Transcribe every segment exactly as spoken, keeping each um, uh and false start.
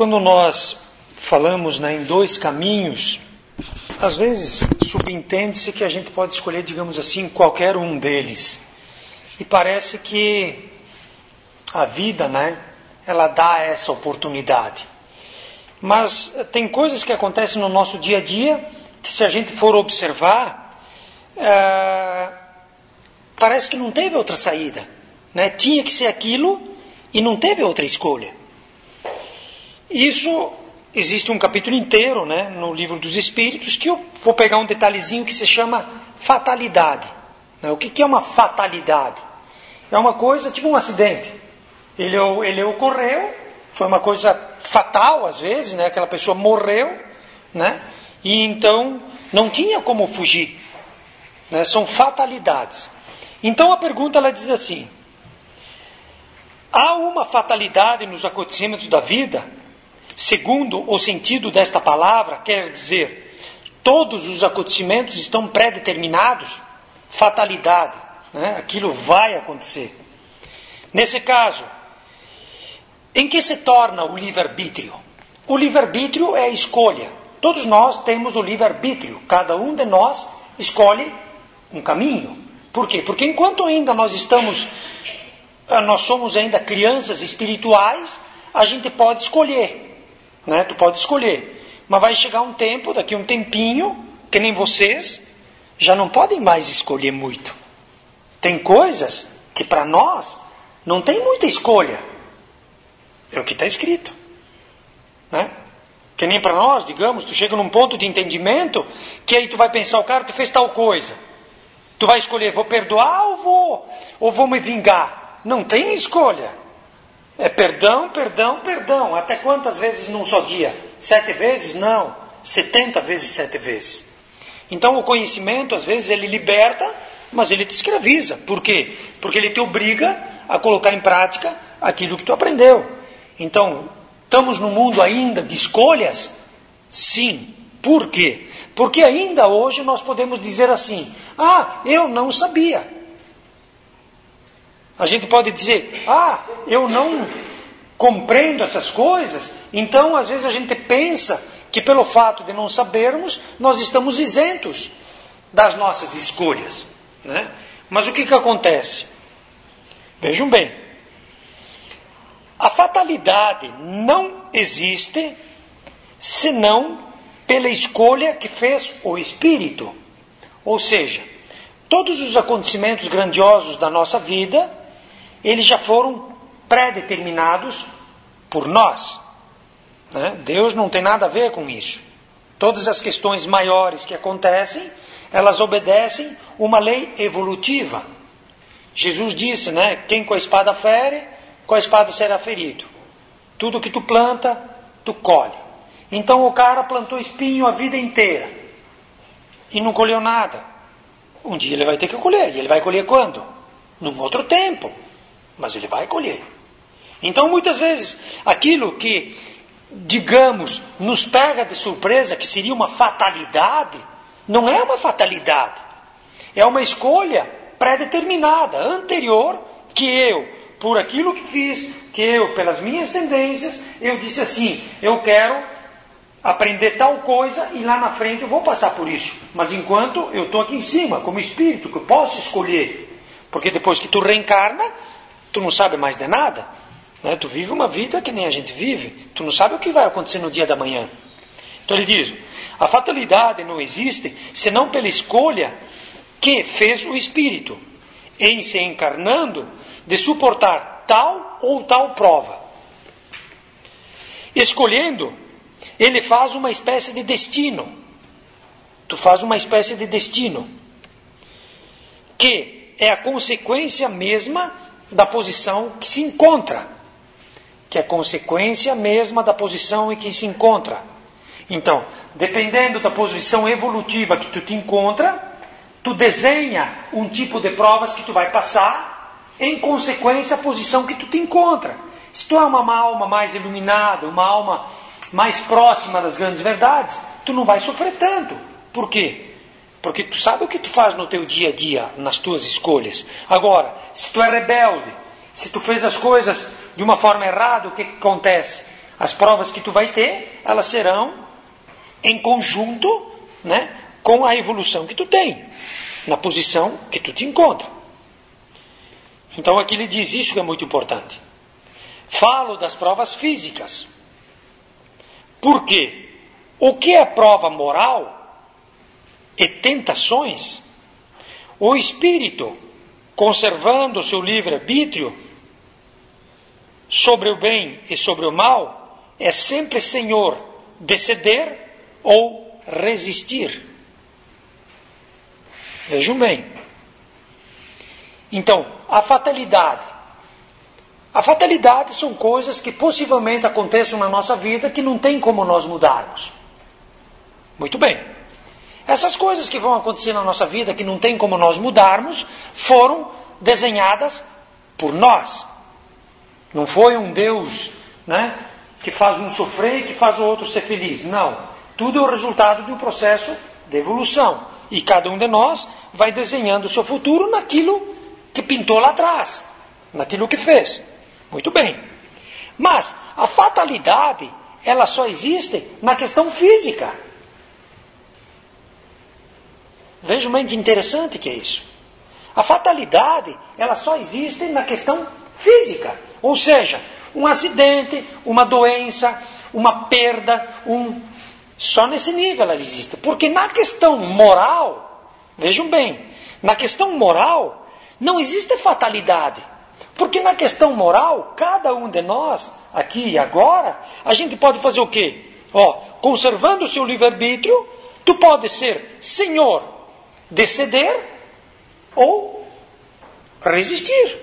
Quando nós falamos, né, em dois caminhos, às vezes subentende-se que a gente pode escolher, digamos assim, qualquer um deles. E parece que a vida, né, ela dá essa oportunidade. Mas tem coisas que acontecem no nosso dia a dia que, se a gente for observar, é, parece que não teve outra saída, né? Tinha que ser aquilo e não teve outra escolha. Isso, existe um capítulo inteiro, né, no Livro dos Espíritos, que eu vou pegar um detalhezinho que se chama fatalidade. O que é uma fatalidade? É uma coisa tipo um acidente. Ele, ele ocorreu, foi uma coisa fatal às vezes, né? Aquela pessoa morreu, né? E então não tinha como fugir, né? São fatalidades. Então a pergunta, ela diz assim: há uma fatalidade nos acontecimentos da vida? Segundo o sentido desta palavra, quer dizer, todos os acontecimentos estão pré-determinados? Fatalidade, né? Aquilo vai acontecer. Nesse caso, em que se torna o livre-arbítrio? O livre-arbítrio é a escolha. Todos nós temos o livre-arbítrio. Cada um de nós escolhe um caminho. Por quê? Porque enquanto ainda nós estamos, nós somos ainda crianças espirituais, a gente pode escolher, né? Tu pode escolher. Mas vai chegar um tempo, daqui a um tempinho, que nem vocês, já não podem mais escolher muito. Tem coisas que para nós não tem muita escolha. É o que está escrito, né? Que nem para nós, digamos, tu chega num ponto de entendimento que aí tu vai pensar, o cara tu fez tal coisa. Tu vai escolher, vou perdoar ou vou, ou vou me vingar? Não tem escolha. É perdão, perdão, perdão. Até quantas vezes num só dia? Sete vezes? Não. Setenta vezes sete vezes. Então o conhecimento, às vezes, ele liberta, mas ele te escraviza. Por quê? Porque ele te obriga a colocar em prática aquilo que tu aprendeu. Então, estamos num mundo ainda de escolhas? Sim. Por quê? Porque ainda hoje nós podemos dizer assim: ah, eu não sabia. A gente pode dizer: ah, eu não compreendo essas coisas. Então, às vezes a gente pensa que pelo fato de não sabermos, nós estamos isentos das nossas escolhas, né? Mas o que que acontece? Vejam bem. A fatalidade não existe senão pela escolha que fez o Espírito. Ou seja, todos os acontecimentos grandiosos da nossa vida, eles já foram pré-determinados por nós, né? Deus não tem nada a ver com isso. Todas as questões maiores que acontecem, elas obedecem uma lei evolutiva. Jesus disse, né? Quem com a espada fere, com a espada será ferido. Tudo que tu planta, tu colhe. Então o cara plantou espinho a vida inteira e não colheu nada. Um dia ele vai ter que colher. E ele vai colher quando? Num outro tempo. Mas ele vai colher. Então muitas vezes aquilo que, digamos, nos pega de surpresa, que seria uma fatalidade, não é uma fatalidade. É uma escolha pré-determinada, anterior, que eu, por aquilo que fiz, que eu, pelas minhas tendências, eu disse assim: eu quero aprender tal coisa e lá na frente eu vou passar por isso. Mas enquanto eu estou aqui em cima, como espírito, que eu posso escolher. Porque depois que tu reencarna, tu não sabe mais de nada, né? Tu vive uma vida que nem a gente vive. Tu não sabe o que vai acontecer no dia da manhã. Então ele diz: a fatalidade não existe senão pela escolha que fez o espírito, em se encarnando, de suportar tal ou tal prova. Escolhendo, ele faz uma espécie de destino. Tu faz uma espécie de destino, que é a consequência mesma da posição que se encontra. Que é a consequência mesma da posição em que se encontra. Então, dependendo da posição evolutiva que tu te encontra, tu desenha um tipo de provas que tu vai passar, em consequência, a posição que tu te encontra. Se tu é uma alma mais iluminada, uma alma mais próxima das grandes verdades, tu não vai sofrer tanto. Por quê? Porque tu sabe o que tu faz no teu dia a dia, nas tuas escolhas. Agora, se tu é rebelde, se tu fez as coisas de uma forma errada, o que, que acontece? As provas que tu vai ter, elas serão em conjunto, né, com a evolução que tu tem, na posição que tu te encontra. Então aqui ele diz isso que é muito importante. Falo das provas físicas. Por quê? O que é prova moral e tentações, o espírito, conservando o seu livre-arbítrio sobre o bem e sobre o mal, é sempre senhor de ceder ou resistir. Vejam bem. Então, a fatalidade. A fatalidade são coisas que possivelmente acontecem na nossa vida que não tem como nós mudarmos. Muito bem. Essas coisas que vão acontecer na nossa vida que não tem como nós mudarmos, foram desenhadas por nós. Não foi um Deus, né, que faz um sofrer e que faz o outro ser feliz. Não. Tudo é o resultado de um processo de evolução. E cada um de nós vai desenhando o seu futuro naquilo que pintou lá atrás, naquilo que fez. Muito bem. Mas a fatalidade, ela só existe na questão física. Vejam bem que interessante que é isso. A fatalidade, ela só existe na questão física. Ou seja, um acidente, uma doença, uma perda, um... só nesse nível ela existe. Porque na questão moral, vejam bem, na questão moral não existe fatalidade. Porque na questão moral, cada um de nós, aqui e agora, a gente pode fazer o quê? Ó, conservando o seu livre-arbítrio, tu pode ser senhor de ceder ou resistir.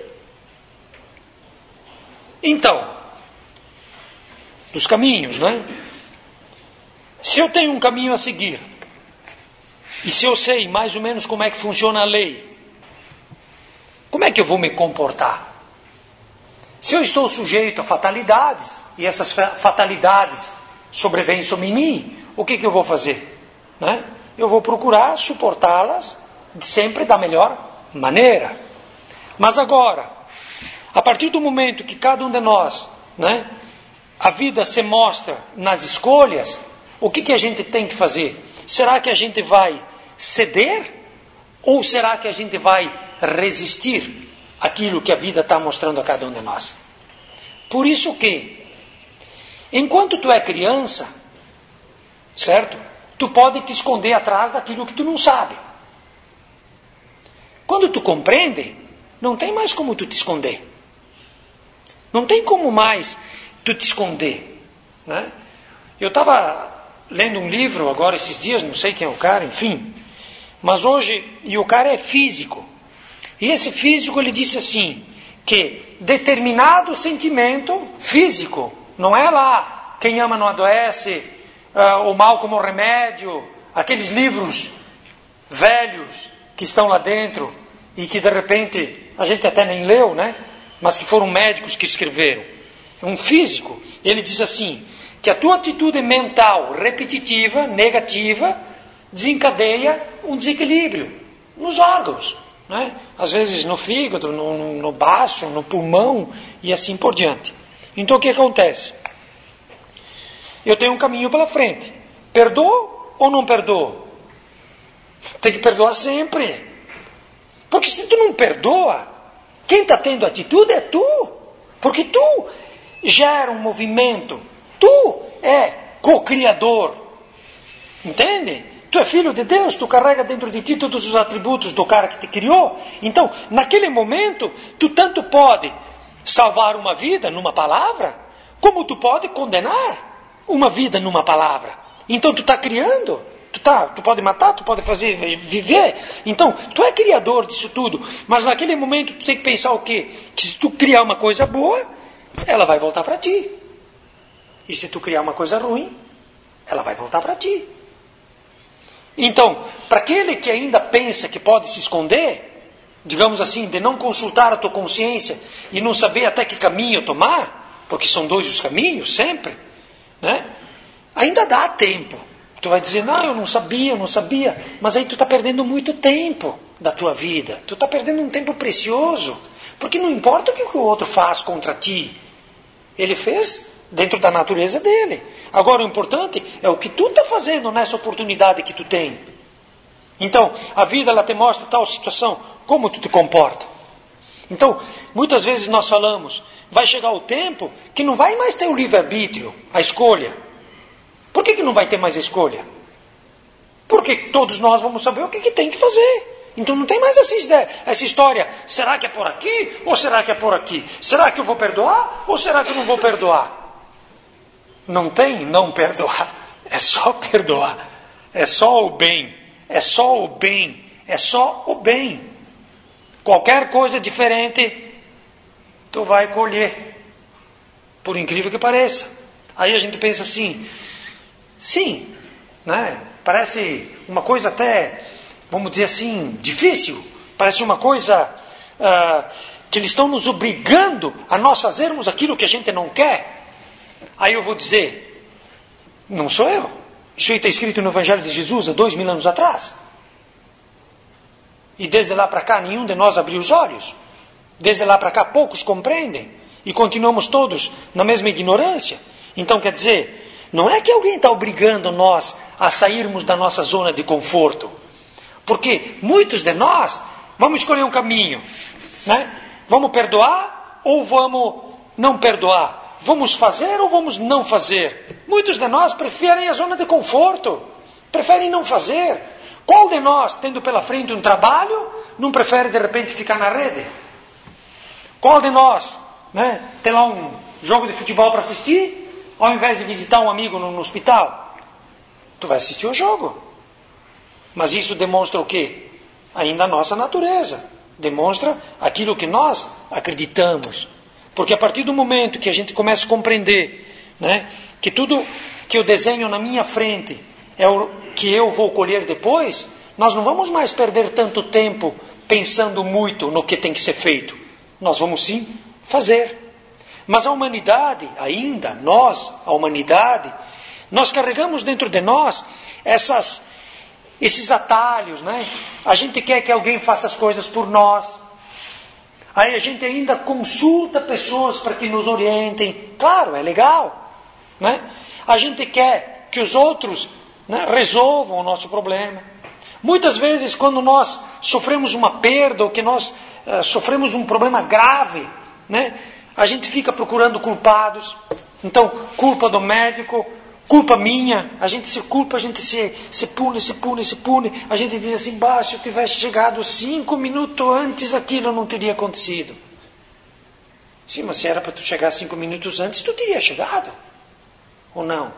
Então, dos caminhos, né? Se eu tenho um caminho a seguir, e se eu sei mais ou menos como é que funciona a lei, como é que eu vou me comportar? Se eu estou sujeito a fatalidades, e essas fatalidades sobrevêm sobre mim, o que, que eu vou fazer? Né? Eu vou procurar suportá-las sempre da melhor maneira. Mas agora, a partir do momento que cada um de nós, né, a vida se mostra nas escolhas, o que, que a gente tem que fazer? Será que a gente vai ceder? Ou será que a gente vai resistir aquilo que a vida está mostrando a cada um de nós? Por isso que, enquanto tu é criança, certo? Tu pode te esconder atrás daquilo que tu não sabe. Quando tu compreende, não tem mais como tu te esconder. Não tem como mais tu te esconder. Né? Eu estava lendo um livro agora esses dias, não sei quem é o cara, enfim. Mas hoje, e o cara é físico. E esse físico, ele disse assim, que determinado sentimento físico, não é lá, quem ama não adoece, uh, o mal como remédio, aqueles livros velhos que estão lá dentro e que de repente a gente até nem leu, né? Mas que foram médicos que escreveram. Um físico, ele diz assim, que a tua atitude mental repetitiva, negativa, desencadeia um desequilíbrio nos órgãos, né? Às vezes no fígado, no, no, no baço, no pulmão e assim por diante. Então o que acontece? Eu tenho um caminho pela frente. Perdoo ou não perdoo? Tem que perdoar sempre. Porque se tu não perdoa, quem está tendo atitude é tu. Porque tu gera um movimento. Tu é co-criador. Entende? Tu é filho de Deus, tu carrega dentro de ti todos os atributos do cara que te criou. Então, naquele momento, tu tanto pode salvar uma vida numa palavra, como tu pode condenar uma vida numa palavra. Então, tu está criando. Tu, tá, tu pode matar, tu pode fazer viver. Então, tu é criador disso tudo. Mas naquele momento, tu tem que pensar o quê? Que se tu criar uma coisa boa, ela vai voltar para ti. E se tu criar uma coisa ruim, ela vai voltar para ti. Então, para aquele que ainda pensa que pode se esconder, digamos assim, de não consultar a tua consciência e não saber até que caminho tomar, porque são dois os caminhos, sempre, né? Ainda dá tempo. Tu vai dizer, não, eu não sabia, eu não sabia, mas aí tu está perdendo muito tempo da tua vida. Tu está perdendo um tempo precioso, porque não importa o que o outro faz contra ti. Ele fez dentro da natureza dele. Agora o importante é o que tu está fazendo nessa oportunidade que tu tem. Então, a vida ela te mostra tal situação, como tu te comporta. Então, muitas vezes nós falamos, vai chegar o tempo que não vai mais ter o livre-arbítrio, a escolha. Por que, que não vai ter mais a escolha? Porque todos nós vamos saber o que, que tem que fazer. Então não tem mais essa, essa história, será que é por aqui ou será que é por aqui? Será que eu vou perdoar ou será que eu não vou perdoar? Não tem não perdoar, é só perdoar, é só o bem, é só o bem, é só o bem. Qualquer coisa diferente, tu vai colher, por incrível que pareça. Aí a gente pensa assim, sim, né? Parece uma coisa até, vamos dizer assim, difícil. Parece uma coisa uh, que eles estão nos obrigando a nós fazermos aquilo que a gente não quer. Aí eu vou dizer, não sou eu. Isso aí está escrito no Evangelho de Jesus há dois mil anos atrás. E desde lá para cá nenhum de nós abriu os olhos. Desde lá para cá poucos compreendem. E continuamos todos na mesma ignorância. Então quer dizer, não é que alguém está obrigando nós a sairmos da nossa zona de conforto. Porque muitos de nós vamos escolher um caminho, né? Vamos perdoar ou vamos não perdoar? Vamos fazer ou vamos não fazer? Muitos de nós preferem a zona de conforto, preferem não fazer. Qual de nós, tendo pela frente um trabalho, não prefere de repente ficar na rede? Qual de nós, né, tem lá um jogo de futebol para assistir, ao invés de visitar um amigo no, no hospital? Tu vai assistir o jogo. Mas isso demonstra o quê? Ainda a nossa natureza. Demonstra aquilo que nós acreditamos. Porque a partir do momento que a gente começa a compreender, né, que tudo que eu desenho na minha frente é o que eu vou colher depois, nós não vamos mais perder tanto tempo pensando muito no que tem que ser feito. Nós vamos sim fazer. Mas a humanidade, ainda, nós, a humanidade, nós carregamos dentro de nós essas, esses atalhos, né? A gente quer que alguém faça as coisas por nós. Aí a gente ainda consulta pessoas para que nos orientem. Claro, é legal, né? A gente quer que os outros, né, resolvam o nosso problema. Muitas vezes, quando nós sofremos uma perda ou que nós uh, sofremos um problema grave, né, a gente fica procurando culpados. Então, culpa do médico, culpa minha, a gente se culpa, a gente se, se pune, se pune, se pune. A gente diz assim, bah, se eu tivesse chegado cinco minutos antes, aquilo não teria acontecido. Sim, mas se era para tu chegar cinco minutos antes, tu teria chegado. Ou não?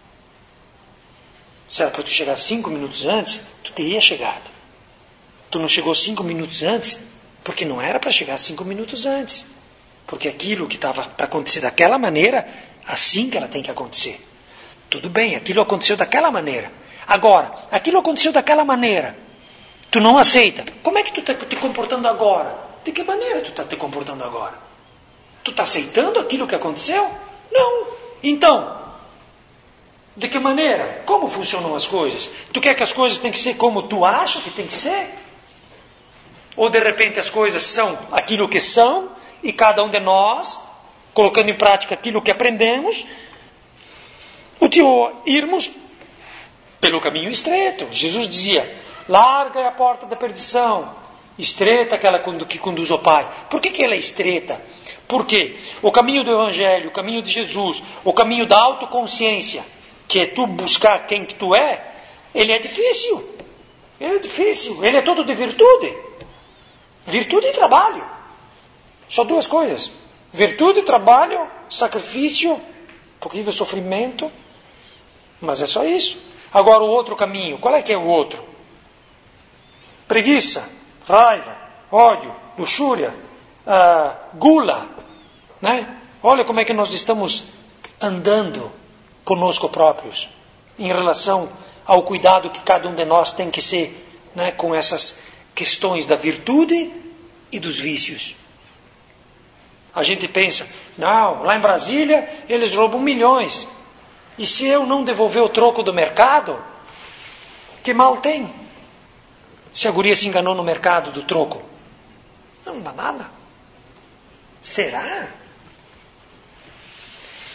Se era para tu chegar cinco minutos antes, tu teria chegado. Tu não chegou cinco minutos antes, porque não era para chegar cinco minutos antes. Porque aquilo que estava para acontecer daquela maneira, assim que ela tem que acontecer. Tudo bem, aquilo aconteceu daquela maneira. Agora, aquilo aconteceu daquela maneira. Tu não aceita. Como é que tu está te comportando agora? De que maneira tu está te comportando agora? Tu está aceitando aquilo que aconteceu? Não. Então, de que maneira? Como funcionam as coisas? Tu quer que as coisas tenham que ser como tu acha que tem que ser? Ou de repente as coisas são aquilo que são e cada um de nós, colocando em prática aquilo que aprendemos, o tio irmos pelo caminho estreito. Jesus dizia, larga é a porta da perdição, estreita aquela que conduz ao Pai. Por que que ela é estreita? Porque o caminho do Evangelho, o caminho de Jesus, o caminho da autoconsciência, que é tu buscar quem que tu é, ele é difícil. Ele é difícil. Ele é todo de virtude. Virtude e trabalho. Só duas coisas. Virtude, trabalho, sacrifício, um pouquinho de sofrimento. Mas é só isso. Agora o outro caminho. Qual é que é o outro? Preguiça, raiva, ódio, luxúria, uh, gula. Né? Olha como é que nós estamos andando conosco próprios, em relação ao cuidado que cada um de nós tem que ser, né, com essas questões da virtude e dos vícios. A gente pensa, não, lá em Brasília eles roubam milhões, e se eu não devolver o troco do mercado, que mal tem? Se a guria se enganou no mercado do troco, não dá nada. Será?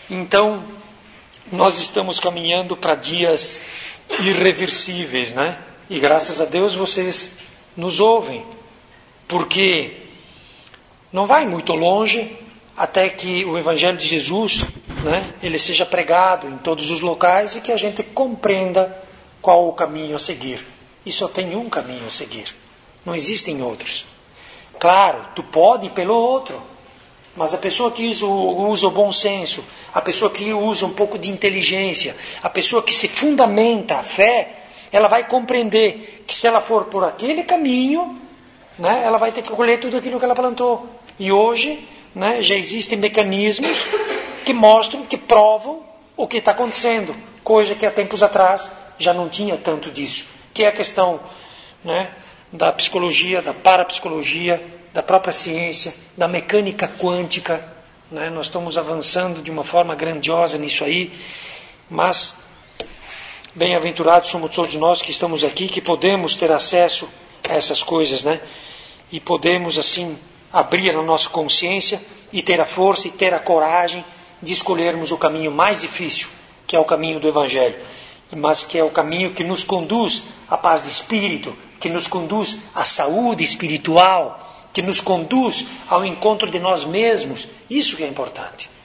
Então, nós estamos caminhando para dias irreversíveis, né? E graças a Deus vocês nos ouvem, porque não vai muito longe até que o Evangelho de Jesus, né, ele seja pregado em todos os locais e que a gente compreenda qual o caminho a seguir. E só tem um caminho a seguir. Não existem outros. Claro, tu pode ir pelo outro, mas a pessoa que usa o, usa o bom senso, a pessoa que usa um pouco de inteligência, a pessoa que se fundamenta a fé, ela vai compreender que se ela for por aquele caminho, né, ela vai ter que colher tudo aquilo que ela plantou. E hoje, né, já existem mecanismos que mostram, que provam o que está acontecendo, coisa que há tempos atrás já não tinha tanto disso, que é a questão, né, da psicologia, da parapsicologia, da própria ciência, da mecânica quântica, né? Nós estamos avançando de uma forma grandiosa nisso aí, mas bem-aventurados somos todos nós que estamos aqui, que podemos ter acesso a essas coisas, né? E podemos assim abrir a nossa consciência e ter a força e ter a coragem de escolhermos o caminho mais difícil, que é o caminho do Evangelho, mas que é o caminho que nos conduz à paz de espírito, que nos conduz à saúde espiritual, que nos conduz ao encontro de nós mesmos. Isso que é importante.